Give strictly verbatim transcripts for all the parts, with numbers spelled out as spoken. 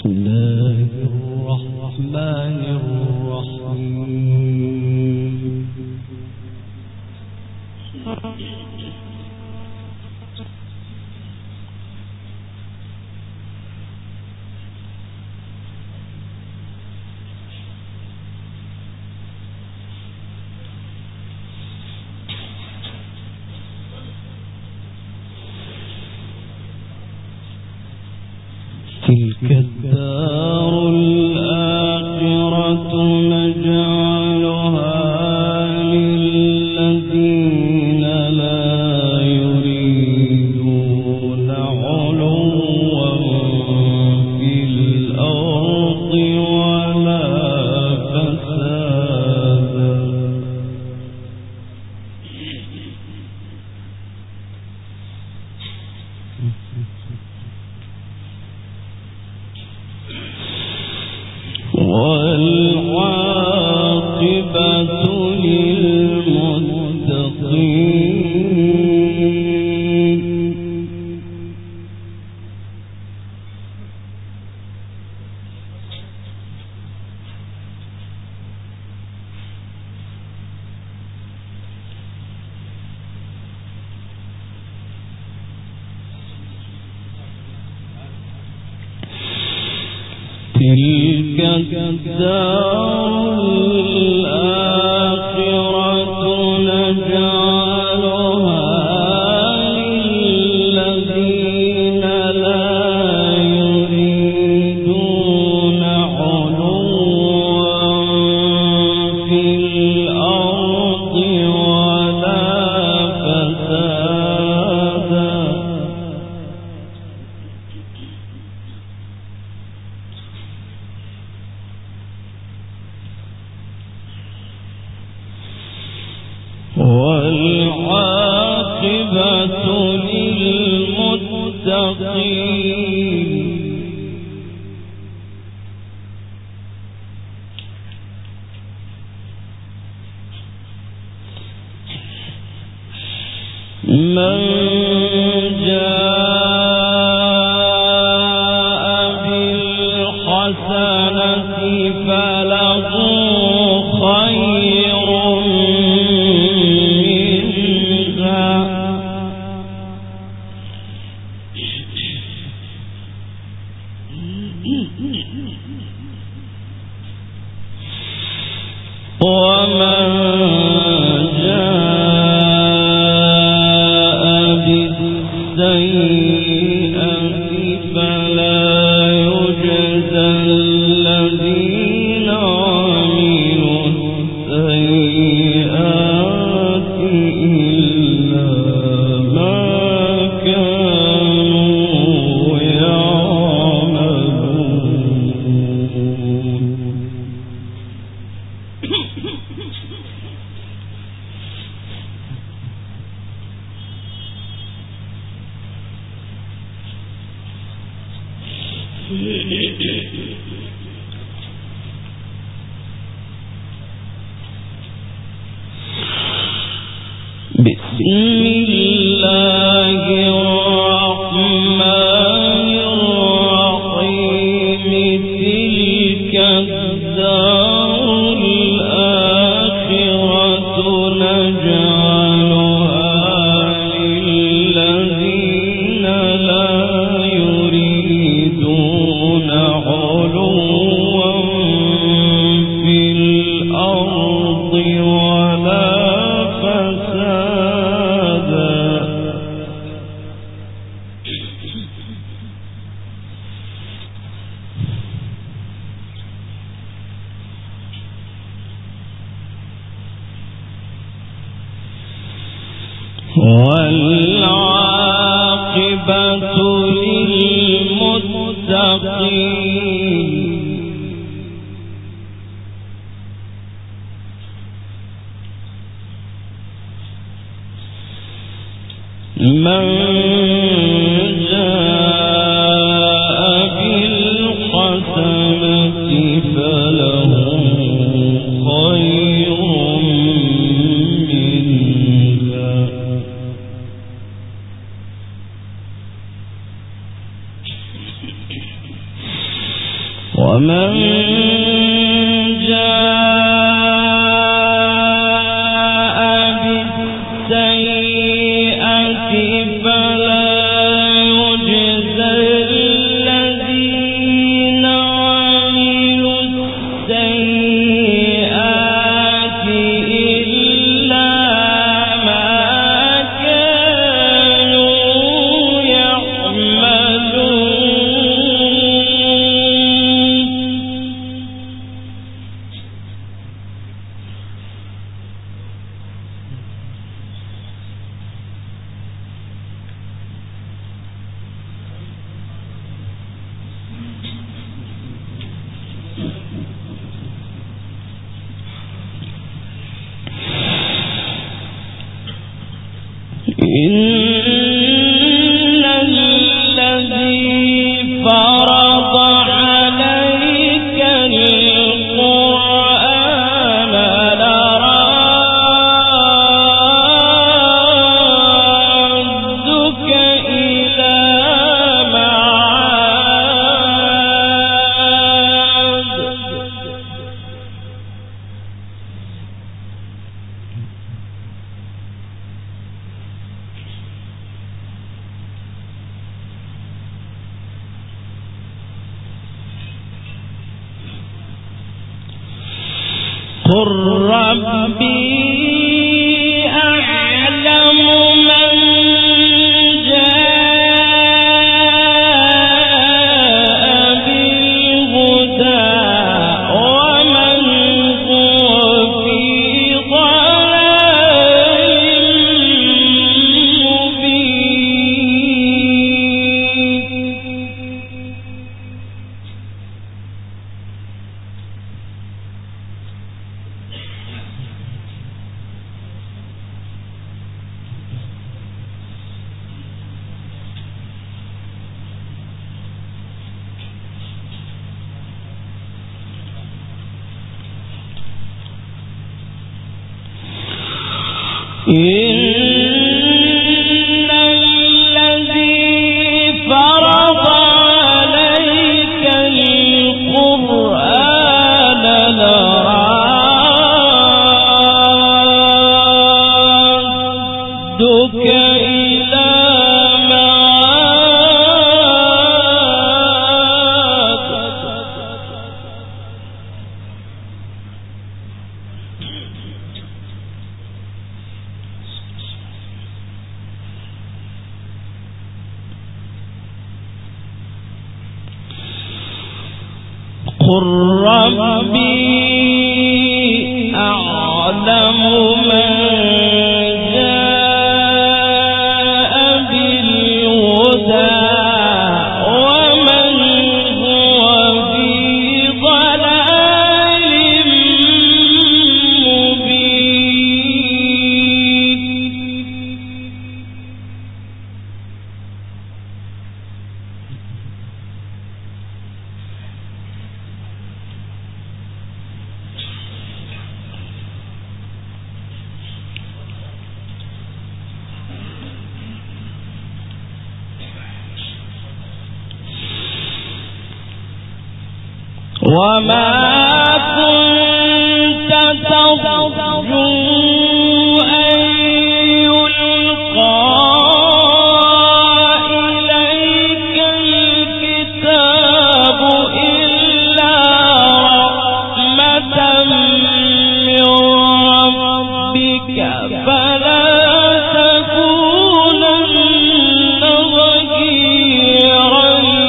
تلك الدار الآخرة نجعلها للذين لا يريدون علوا في الأرض ولا فسادا والعاقبة للمتقين. تلك الدار الآخرة نجعلها للذين لا يريدون علوا في الأرض ولا فسادا والعاقبة للمتقين. من جاء بالحسنة فله خير ومن جاء بالسيئة فلا يجزى الذين عملوا السيئات إلا ما كانوا يعملون. بسم الله الرحمن الرحيم. تلك الدار الآخرة نجعلها للذين لا يريدون علوا في الأرض ولا فسادا والعاقبة للمتقين. من جاء بالحسنة فله خير منها ومن قل ربي أعلم من جاء بالهدى ومن هو في ضلال مبين. إن الذي فرض عليك القرآن لرادك إلى معاد. قل ربي أعلم من جاء بالهدى ومن هو في ضلال مبين. وما كنت ترجو أن يلقى إليك الكتاب إلا رحمة من ربك فلا تكونن ظهيرا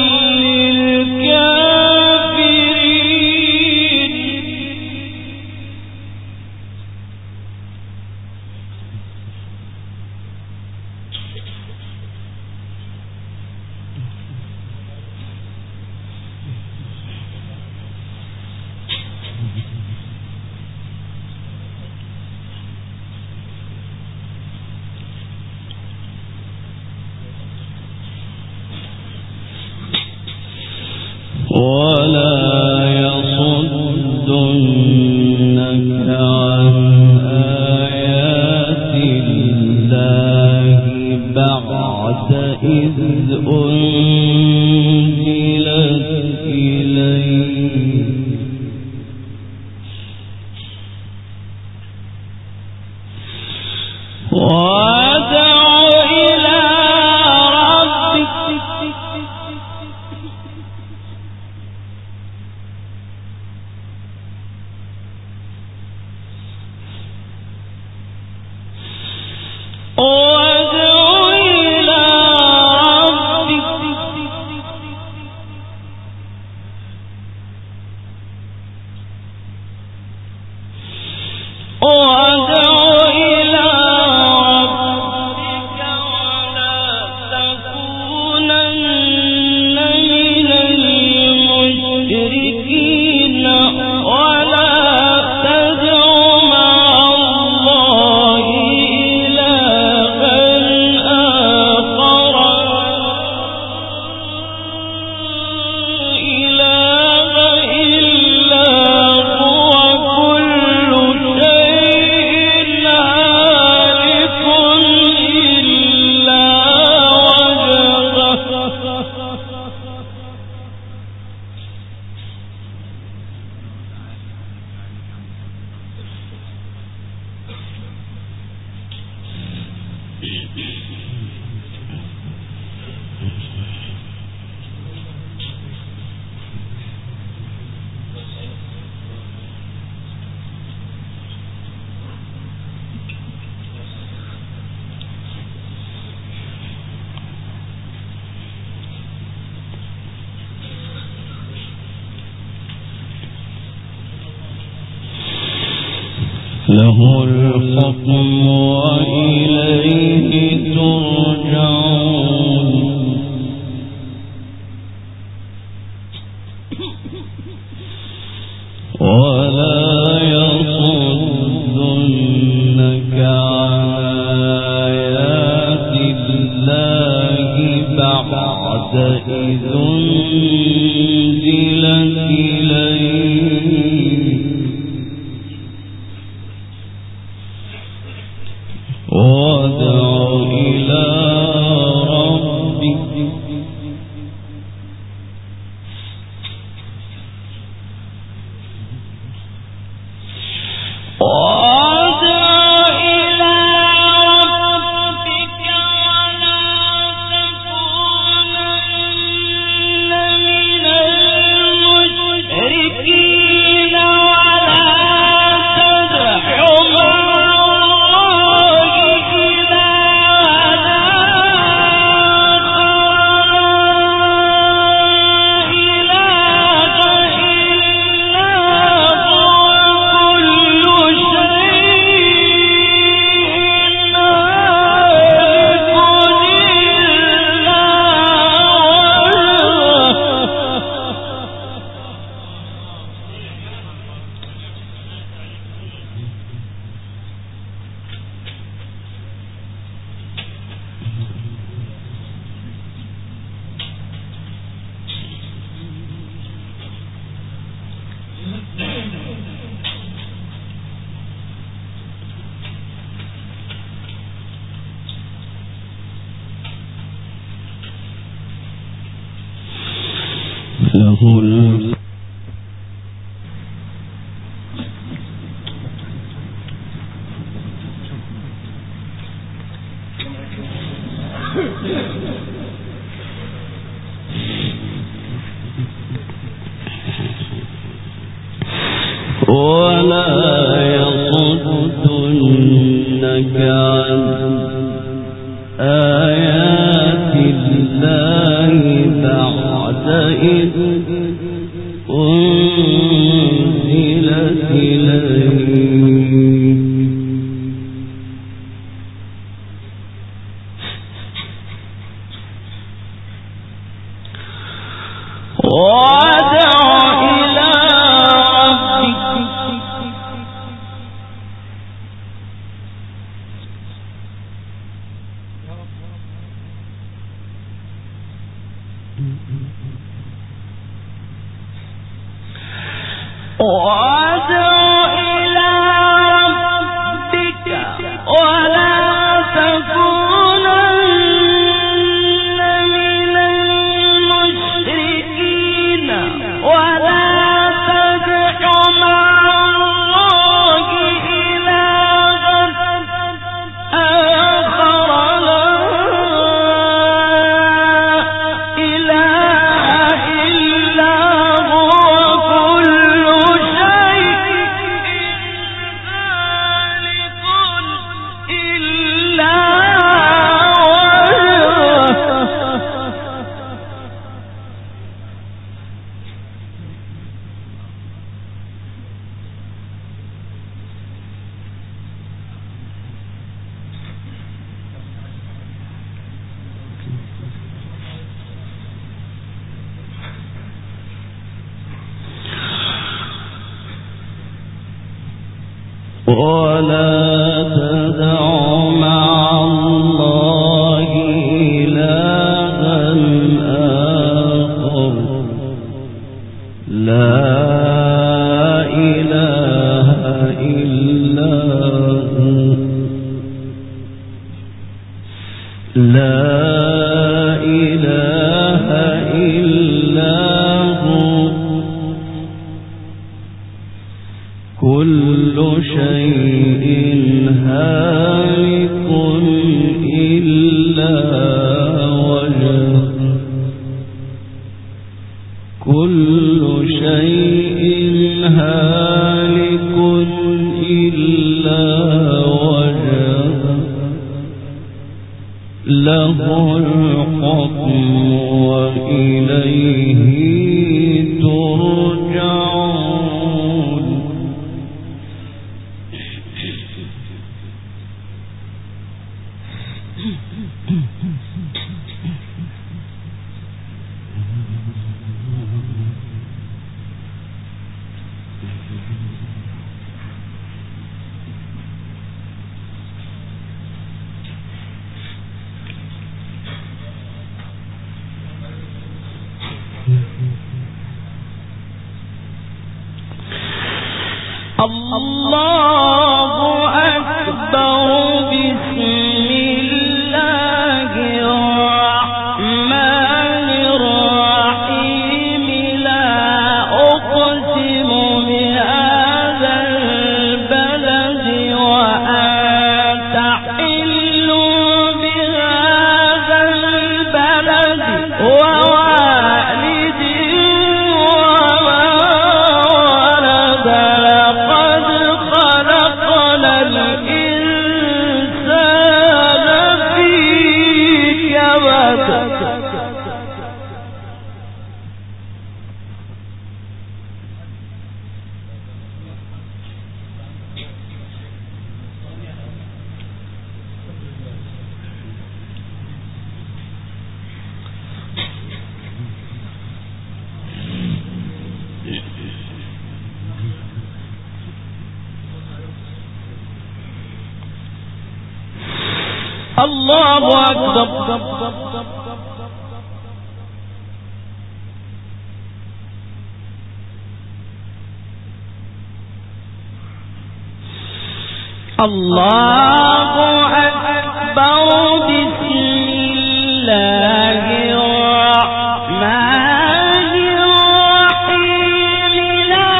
ولا يصدنك عن آيات الله بعد إذ أنزلت إليك المشركين ولا تدع مع الله إلها آخر إله إلا هو كل شيء هالك إلا وجهه له الحكم وإليه ترجعون ولا يصدنك عن آيات الله بعد إذ أنزلت إليك وادع إلى ربك له الحكم ولا يصدنك عن آيات الله بعد إذ أنزلت إليك وادع إلى وادع إلى ربك ولا تكونن من المشركين ولا تدع مع الله إلها آخر لا إله إلا هو كل شيء ولا تدع مع الله إلها آخر لا إله إلا هو لا إله إلا هو كل شيء هالك إلا وجهه كل شيء هالك إلا وجهه له الحكم وإليه ترجعون. الله أكبر. بسم الله الرحمن الرحيم. لا أقسم بهذا البلد وأنت حل بهذا البلد ووالد وما ولد. لقد خلقنا الإنسان في كبد. الله أكبر. الله أكبر. بسم الله الرحمن الرحيم. لا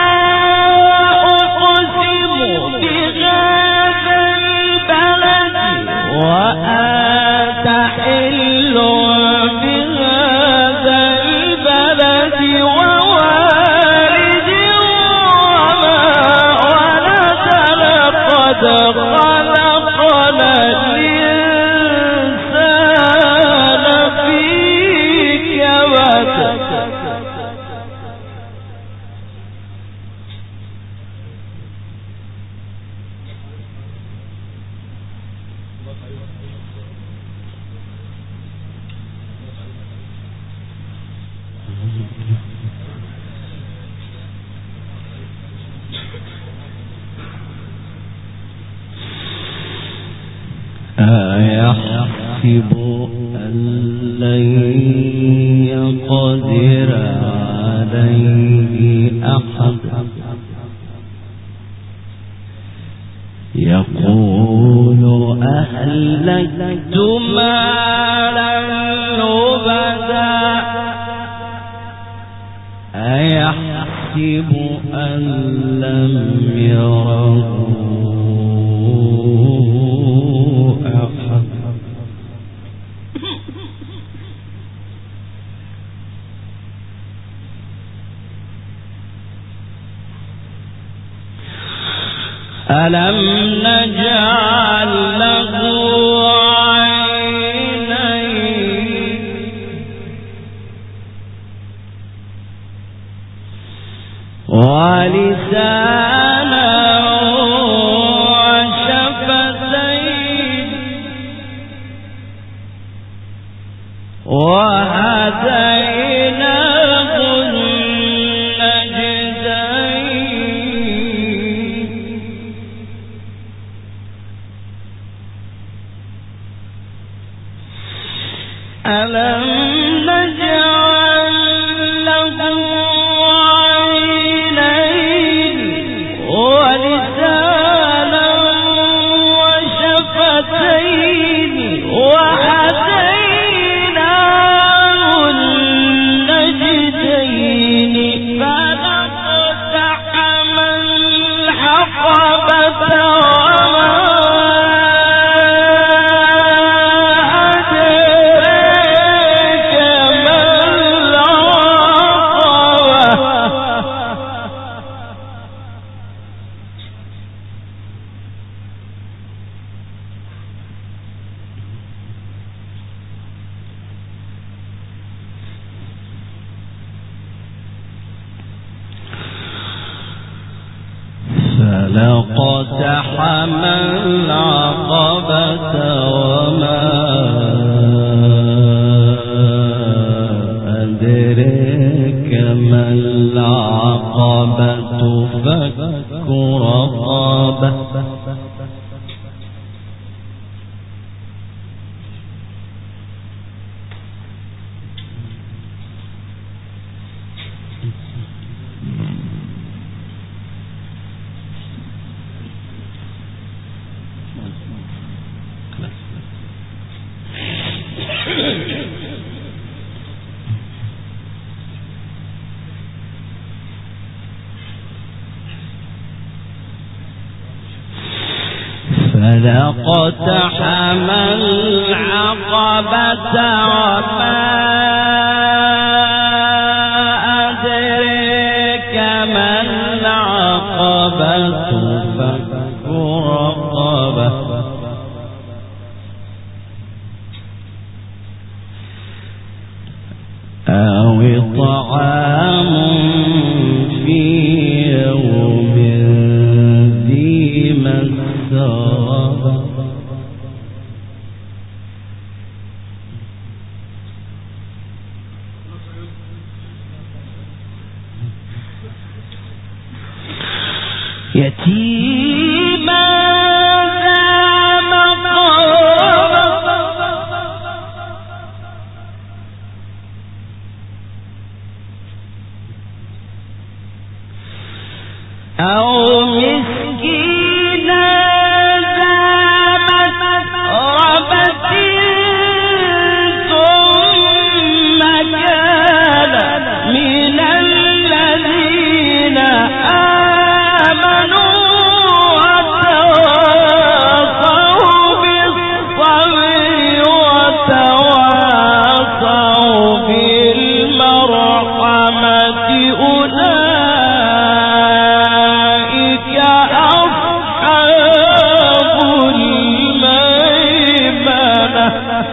أقسم بهذا البلد وأنت حل بهذا البلد ووالد وما ولد. لقد خلقنا الإنسان في كبد. أيحسب أن لن يقدر عليه أحد يقول أهلكت مالا لبدا. أيحسب أن لم يره ألم نجعل له عينين ولسانا وشفتين وهديناه النجدين اقتحم العقبة وما أدرك ما العقبة فك رقبة فلاقتحم العقبة وما أدرك ما العقبة فك رقبة أو طعام في يوم ذي مسغبة يتيما ذا مقربة أو مسكينا ذا متربة ثم كان من الذين آمنوا وتواصوا بالصبر وتواصوا بالمرحمة أولئك أصحاب الميمنة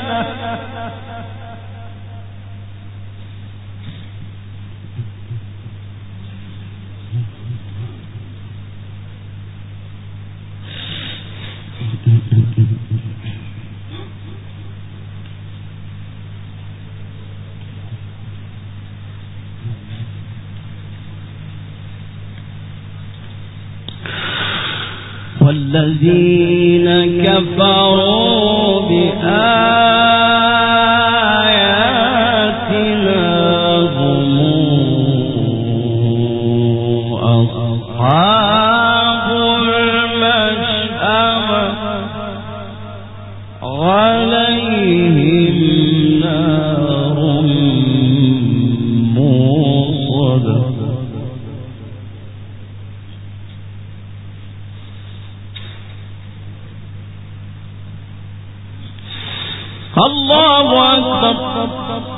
والذين كفروا بآياتنا هم أصحاب المشأمة عليهم نار موصدة الله أكبر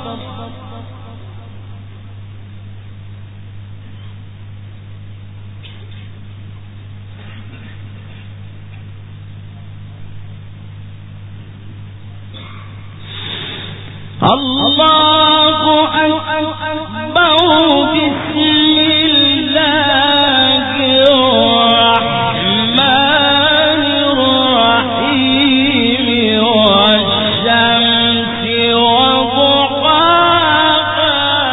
الله أكبر بسم الله الرحمن الرحيم والشمس وضحاها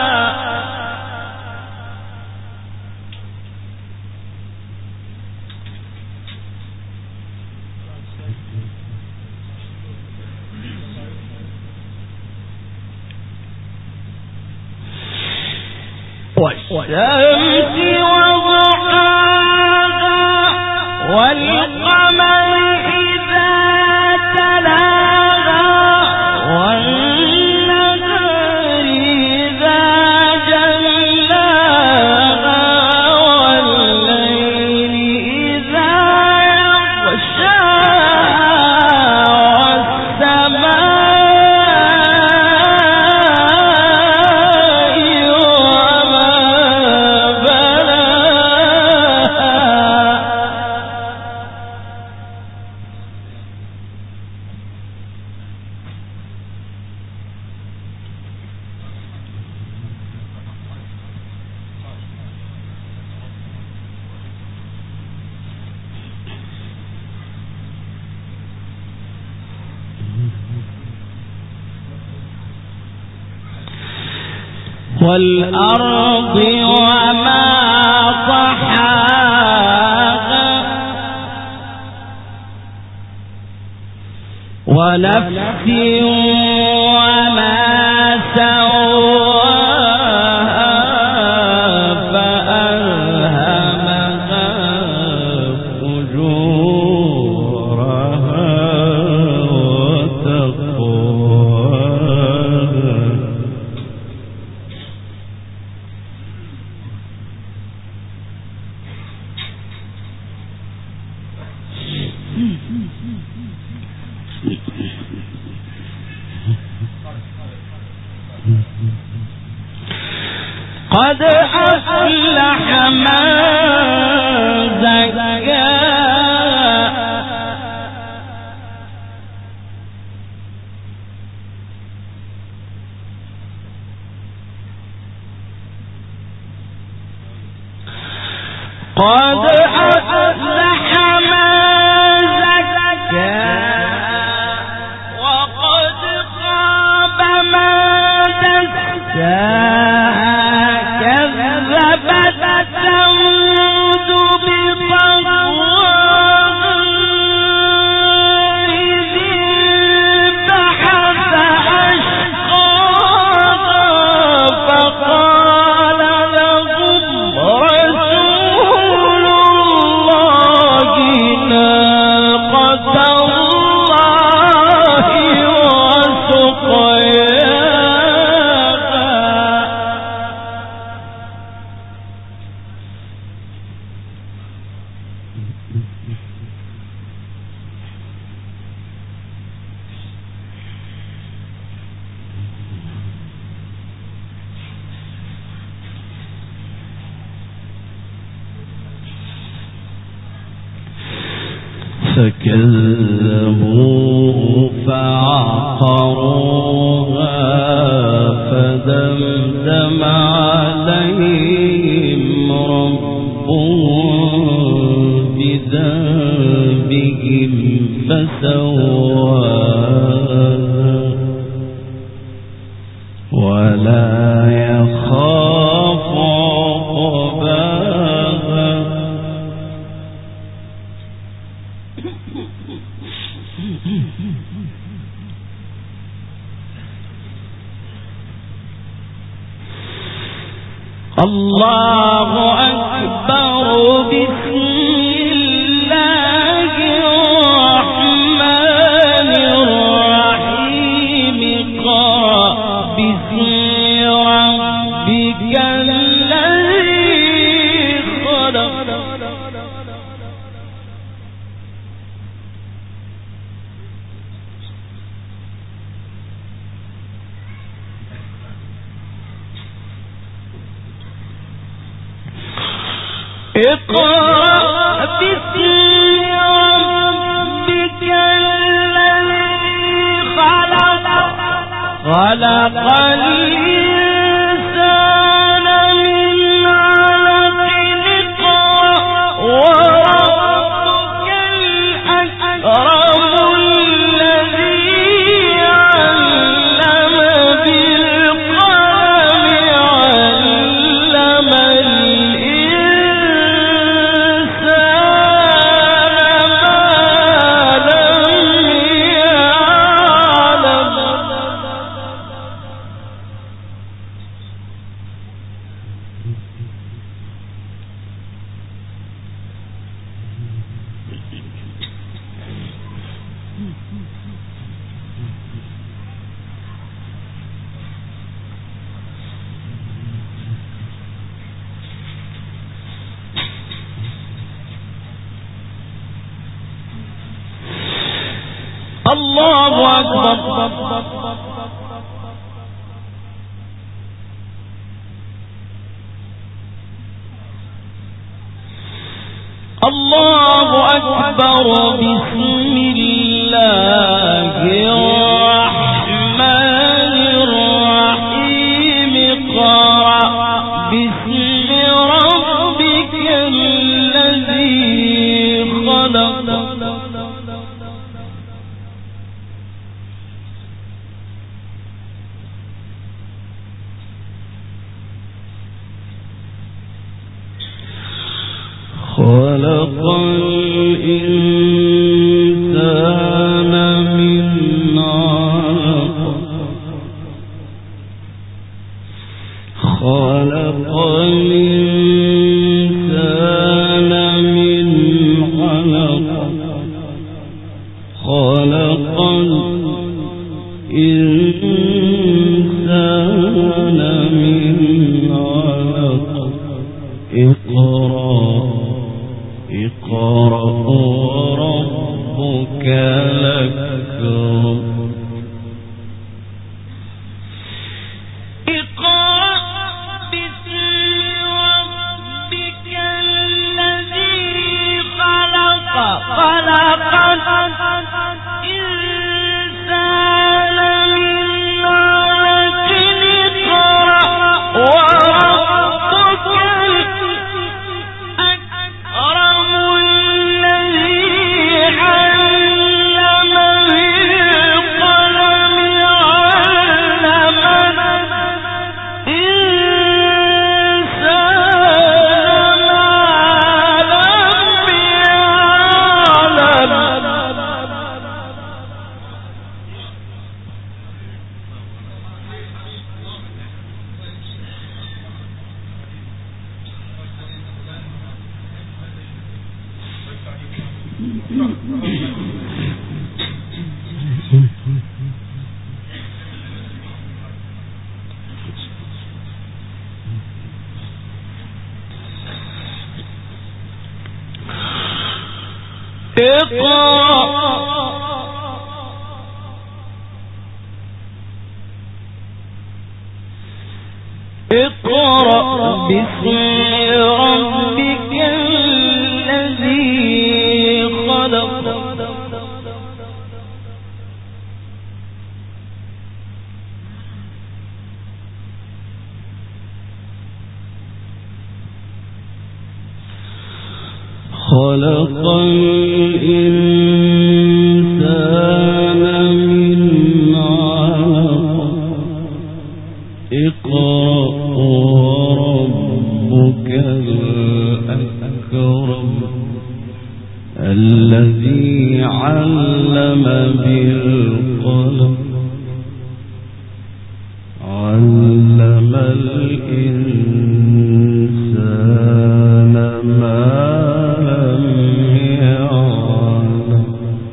والشمس وضحاها والقمر إذا تلاها والنهار إذا جلاها والليل إذا يغشاها والسماء وما بناها والأرض وما طحاها ونفس وما سواها فألهمها فجورها وتقواها قد أفلح من زكاها قد أفلح من زكاها وقد خاب من دساها كذبت ثمود بطغواها إذ انبعث أشقاها فقال لهم رسول الله ناقة الله وسقياها فكذبوه فعقروها فدمدم عليهم ربهم بذنبهم فسواها ولا يخاف عقباها الله أكبر بسم الله الرحمن الرحيم قرأ باسم ربك الذي خلق اقرأ باسم ربك الذي خلق خلق الإنسان من علق اقرأ وربك الأكرم الذي علم بالقلم علم الله أكبر الله أكبر بسم الله الرحمن الرحيم قرأ باسم ربك الذي خلق خلق الإنسان من علق خلق الإنسان من علق خلق الإنسان من علق اقرأ اقرأ وربك الأكرم اقرأ باسم ربك الذي خلق خلق الإنسان من علق اقرأ وربك الأكرم الذي علم بالقلم علم الإنسان ما لم يعلم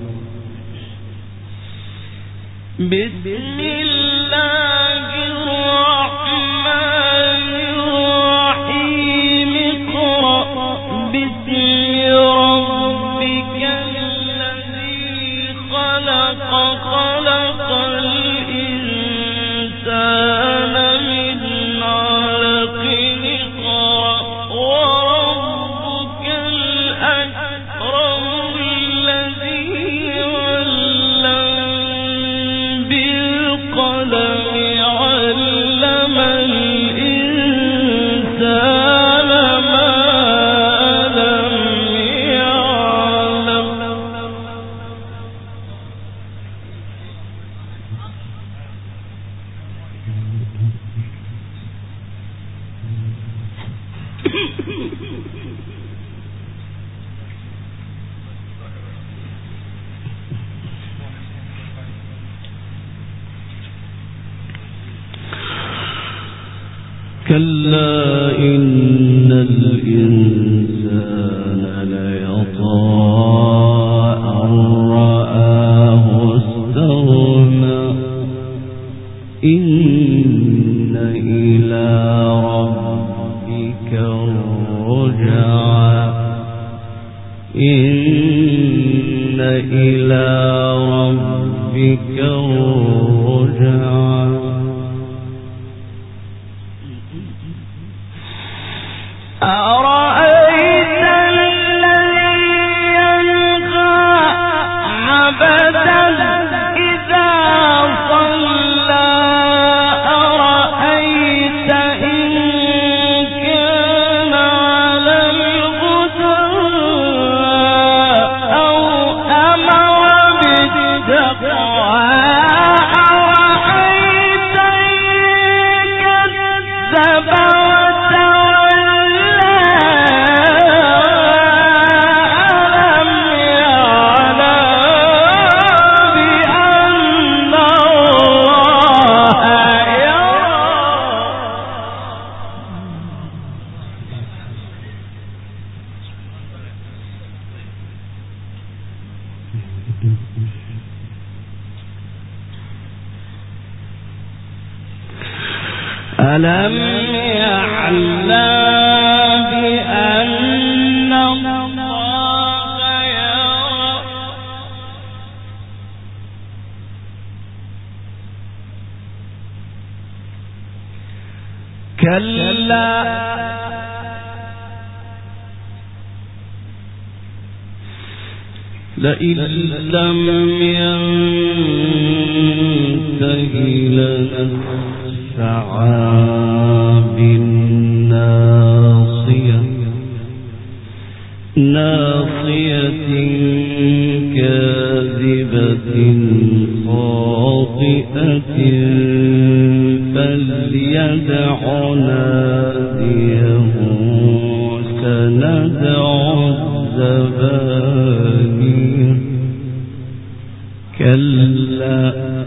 بسم الله الرحمن الرحيم اقرأ باسم ربك الذي خلق خلق الإنسان من علق اقرأ وربك الأكرم الذي علم بالقلم علم الإنسان ما لم يعلم كلا إن الإنسان ليطغى أن رآه استغنى إن إلى ربك الرجعى إن إلى ربك الرجعى أرأيت الذي ينهى عبدا إذا صلى أرأيت إن كان على الهدى أو أمر بالتقوى أرأيت إن كذب وتولى ألم يعلم بأن الله يرى كلا لئن لم ينته لنسفعا بالناصية ناصية كاذبة خاطئة فليدع ناديه سندع الزبانية كلا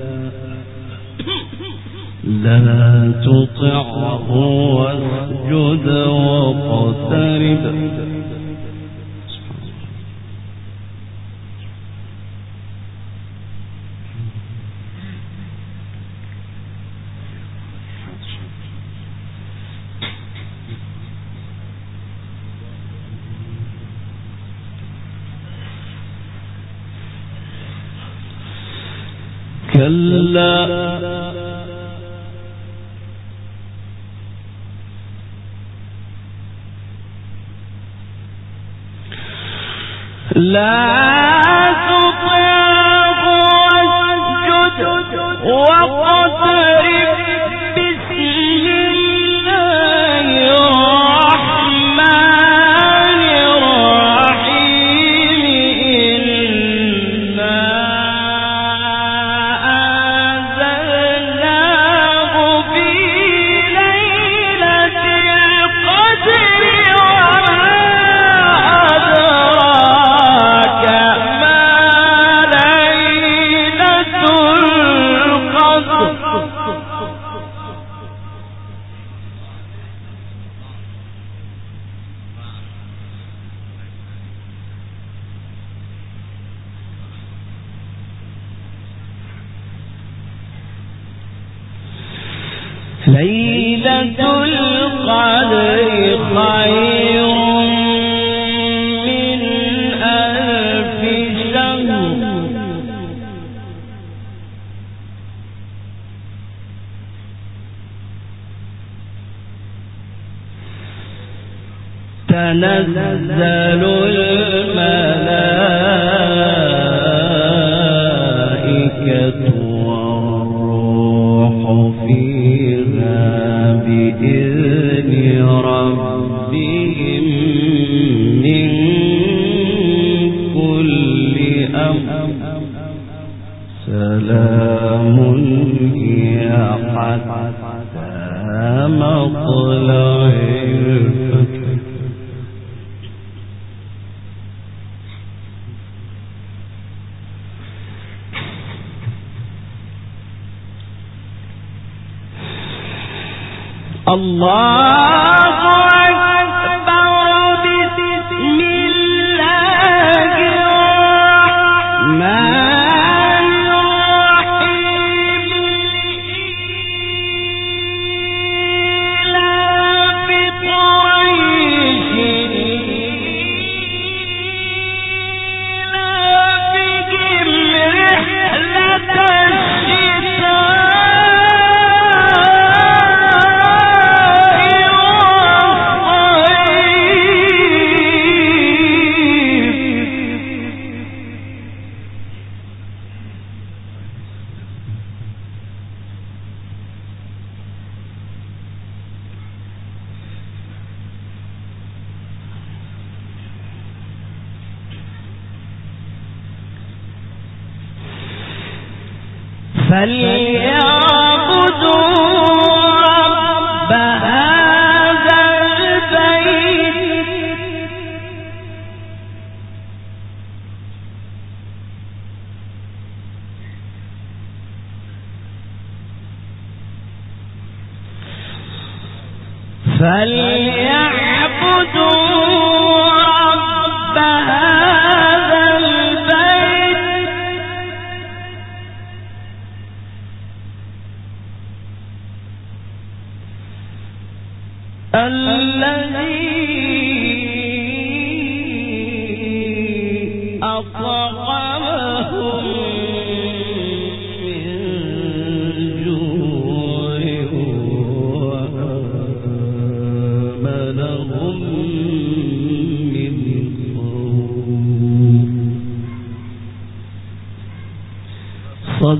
لا تطعه واسجد واقترب كلا لا تطعه واسجد واقترب بسم الله الرحمن الرحيم إنا أنزلناه في ليلة القدر وما أدراك ما ليلة القدر ليلة القدر خير من ألف شهر تنزل الملائكة والروح فيها بإذن ربهم من كل أمر سلام هي حتى مطلع الفجر الله أكبر بسم الله الرحمن الرحيم إيلاف قريش إيلافهم رحلة الشتاء فليعبدوا رب هذا البيت فليعبدوا رب هذا البيت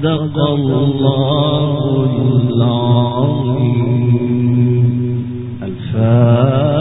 صدق الله العظيم. الفاتحة.